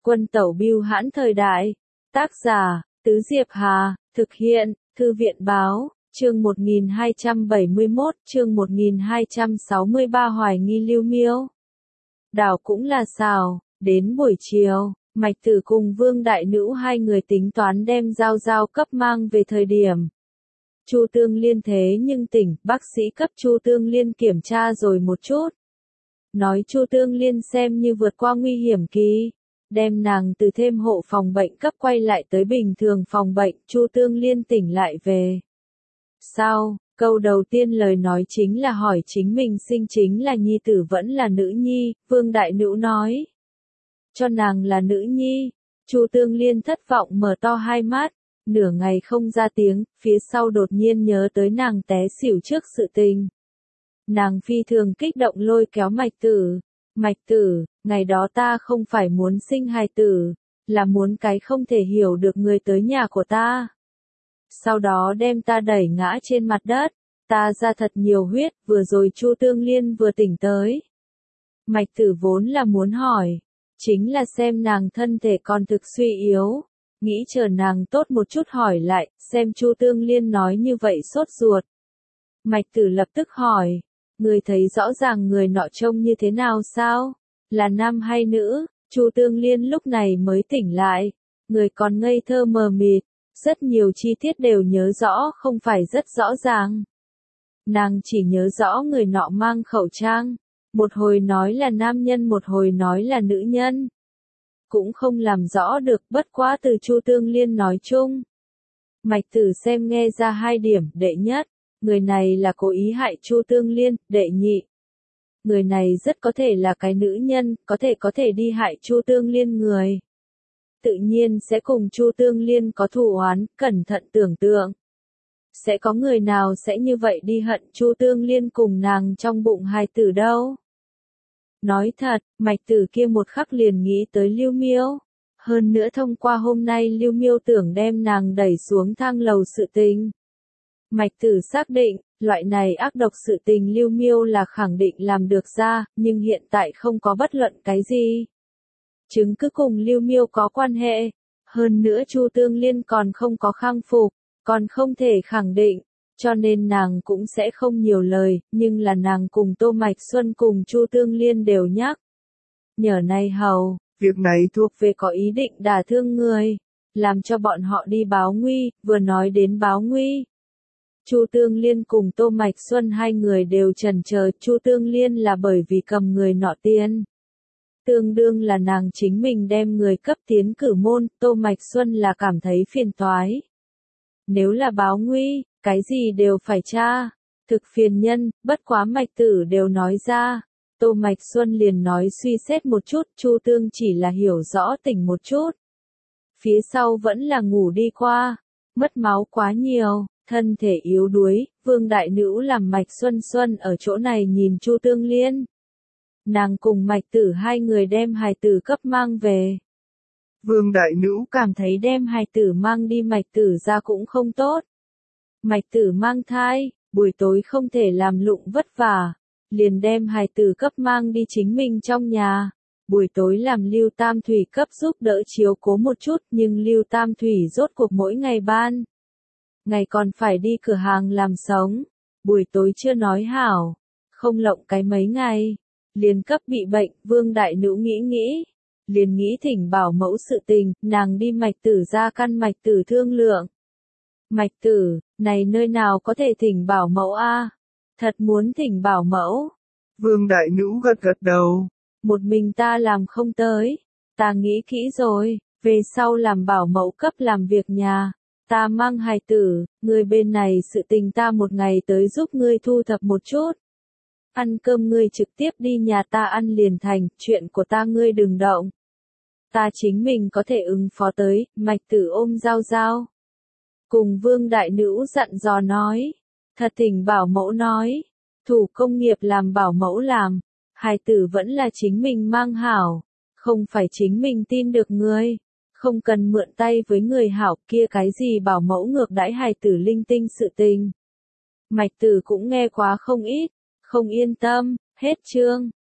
Quân tẩu bưu hãn thời đại. Tác giả, Tứ Diệp Hà, thực hiện, Thư viện Báo, chương 1271, chương 1263 hoài nghi Lưu Miêu. Đảo cũng là xào, đến buổi chiều, Mạch Tử cùng Vương Đại Nữ hai người tính toán đem Giao cấp mang về thời điểm. Chu Tương Liên thế nhưng tỉnh, bác sĩ cấp Chu Tương Liên kiểm tra rồi một chút. Nói Chu Tương Liên xem như vượt qua nguy hiểm kỳ, đem nàng từ thêm hộ phòng bệnh cấp quay lại tới bình thường phòng bệnh, Chu Tương Liên tỉnh lại về. Sao, câu đầu tiên lời nói chính là hỏi chính mình sinh chính là nhi tử vẫn là nữ nhi, Vương Đại Nữ nói. Cho nàng là nữ nhi, Chu Tương Liên thất vọng mở to hai mắt, nửa ngày không ra tiếng, phía sau đột nhiên nhớ tới nàng té xỉu trước sự tình. Nàng phi thường kích động lôi kéo Mạch Tử, ngày đó ta không phải muốn sinh hài tử, là muốn cái không thể hiểu được người tới nhà của ta. Sau đó đem ta đẩy ngã trên mặt đất, ta ra thật nhiều huyết, vừa rồi Chu Tương Liên vừa tỉnh tới. Mạch Tử vốn là muốn hỏi, chính là xem nàng thân thể còn thực suy yếu, nghĩ chờ nàng tốt một chút hỏi lại, xem Chu Tương Liên nói như vậy sốt ruột. Mạch Tử lập tức hỏi, người thấy rõ ràng người nọ trông như thế nào sao? Là nam hay nữ? Chu Tương Liên lúc này mới tỉnh lại, người còn ngây thơ mờ mịt, rất nhiều chi tiết đều nhớ rõ không phải rất rõ ràng. Nàng chỉ nhớ rõ người nọ mang khẩu trang, một hồi nói là nam nhân một hồi nói là nữ nhân. Cũng không làm rõ được, bất quá từ Chu Tương Liên nói chung. Mạch Tử xem nghe ra hai điểm, đệ nhất, người này là cố ý hại Chu Tương Liên, đệ nhị. Người này rất có thể là cái nữ nhân, có thể đi hại Chu Tương Liên người. Tự nhiên sẽ cùng Chu Tương Liên có thù oán, cẩn thận tưởng tượng. Sẽ có người nào sẽ như vậy đi hận Chu Tương Liên cùng nàng trong bụng hài tử đâu. Nói thật, Mạch Tử kia một khắc liền nghĩ tới Lưu Miêu. Hơn nữa thông qua hôm nay Lưu Miêu tưởng đem nàng đẩy xuống thang lầu sự tình. Mạch Tử xác định, loại này ác độc sự tình Lưu Miêu là khẳng định làm được ra, nhưng hiện tại không có bất luận cái gì. Chứng cứ cùng Lưu Miêu có quan hệ. Hơn nữa Chu Tương Liên còn không có khang phục, còn không thể khẳng định, cho nên nàng cũng sẽ không nhiều lời, nhưng là nàng cùng Tô Mạch Xuân cùng Chu Tương Liên đều nhắc. Nhờ này hầu, việc này thuộc về có ý định đả thương người, làm cho bọn họ đi báo nguy, vừa nói đến báo nguy. Chu Tương Liên cùng Tô Mạch Xuân hai người đều chần chờ, Chu Tương Liên là bởi vì cầm người nọ tiền. Tương đương là nàng chính mình đem người cấp tiến cử môn, Tô Mạch Xuân là cảm thấy phiền toái. Nếu là báo nguy, cái gì đều phải tra, thực phiền nhân, bất quá Mạch Tử đều nói ra. Tô Mạch Xuân liền nói suy xét một chút, Chu Tương chỉ là hiểu rõ tỉnh một chút. Phía sau vẫn là ngủ đi qua, mất máu quá nhiều, thân thể yếu đuối, Vương Đại Nữ làm Mạch Xuân ở chỗ này nhìn Chu Tương Liên. Nàng cùng Mạch Tử hai người đem hài tử cấp mang về. Vương Đại Nữ cảm thấy đem hài tử mang đi Mạch Tử ra cũng không tốt. Mạch Tử mang thai, buổi tối không thể làm lụng vất vả, liền đem hài tử cấp mang đi chính mình trong nhà. Buổi tối làm Lưu Tam Thủy cấp giúp đỡ chiếu cố một chút, nhưng Lưu Tam Thủy rốt cuộc mỗi ngày ban. Ngày còn phải đi cửa hàng làm sống, buổi tối chưa nói hảo, không lộng cái mấy ngày, liền cấp bị bệnh, Vương Đại Nữ nghĩ, liền nghĩ thỉnh bảo mẫu sự tình, nàng đi Mạch Tử ra căn Mạch Tử thương lượng. Mạch Tử, này nơi nào có thể thỉnh bảo mẫu a? Thật muốn thỉnh bảo mẫu. Vương Đại Nữ gật đầu, một mình ta làm không tới, ta nghĩ kỹ rồi, về sau làm bảo mẫu cấp làm việc nhà. Ta mang hài tử, người bên này sự tình ta một ngày tới giúp ngươi thu thập một chút. Ăn cơm ngươi trực tiếp đi nhà ta ăn liền thành, chuyện của ta ngươi đừng động. Ta chính mình có thể ứng phó tới, Mạch Tử ôm Giao. Cùng Vương Đại Nữ dặn dò nói, thật thỉnh bảo mẫu nói, thủ công nghiệp làm bảo mẫu làm, hài tử vẫn là chính mình mang hảo, không phải chính mình tin được ngươi. Không cần mượn tay với người hảo kia cái gì bảo mẫu ngược đãi hài tử linh tinh sự tình. Mạch Tử cũng nghe quá không ít, không yên tâm, hết chương.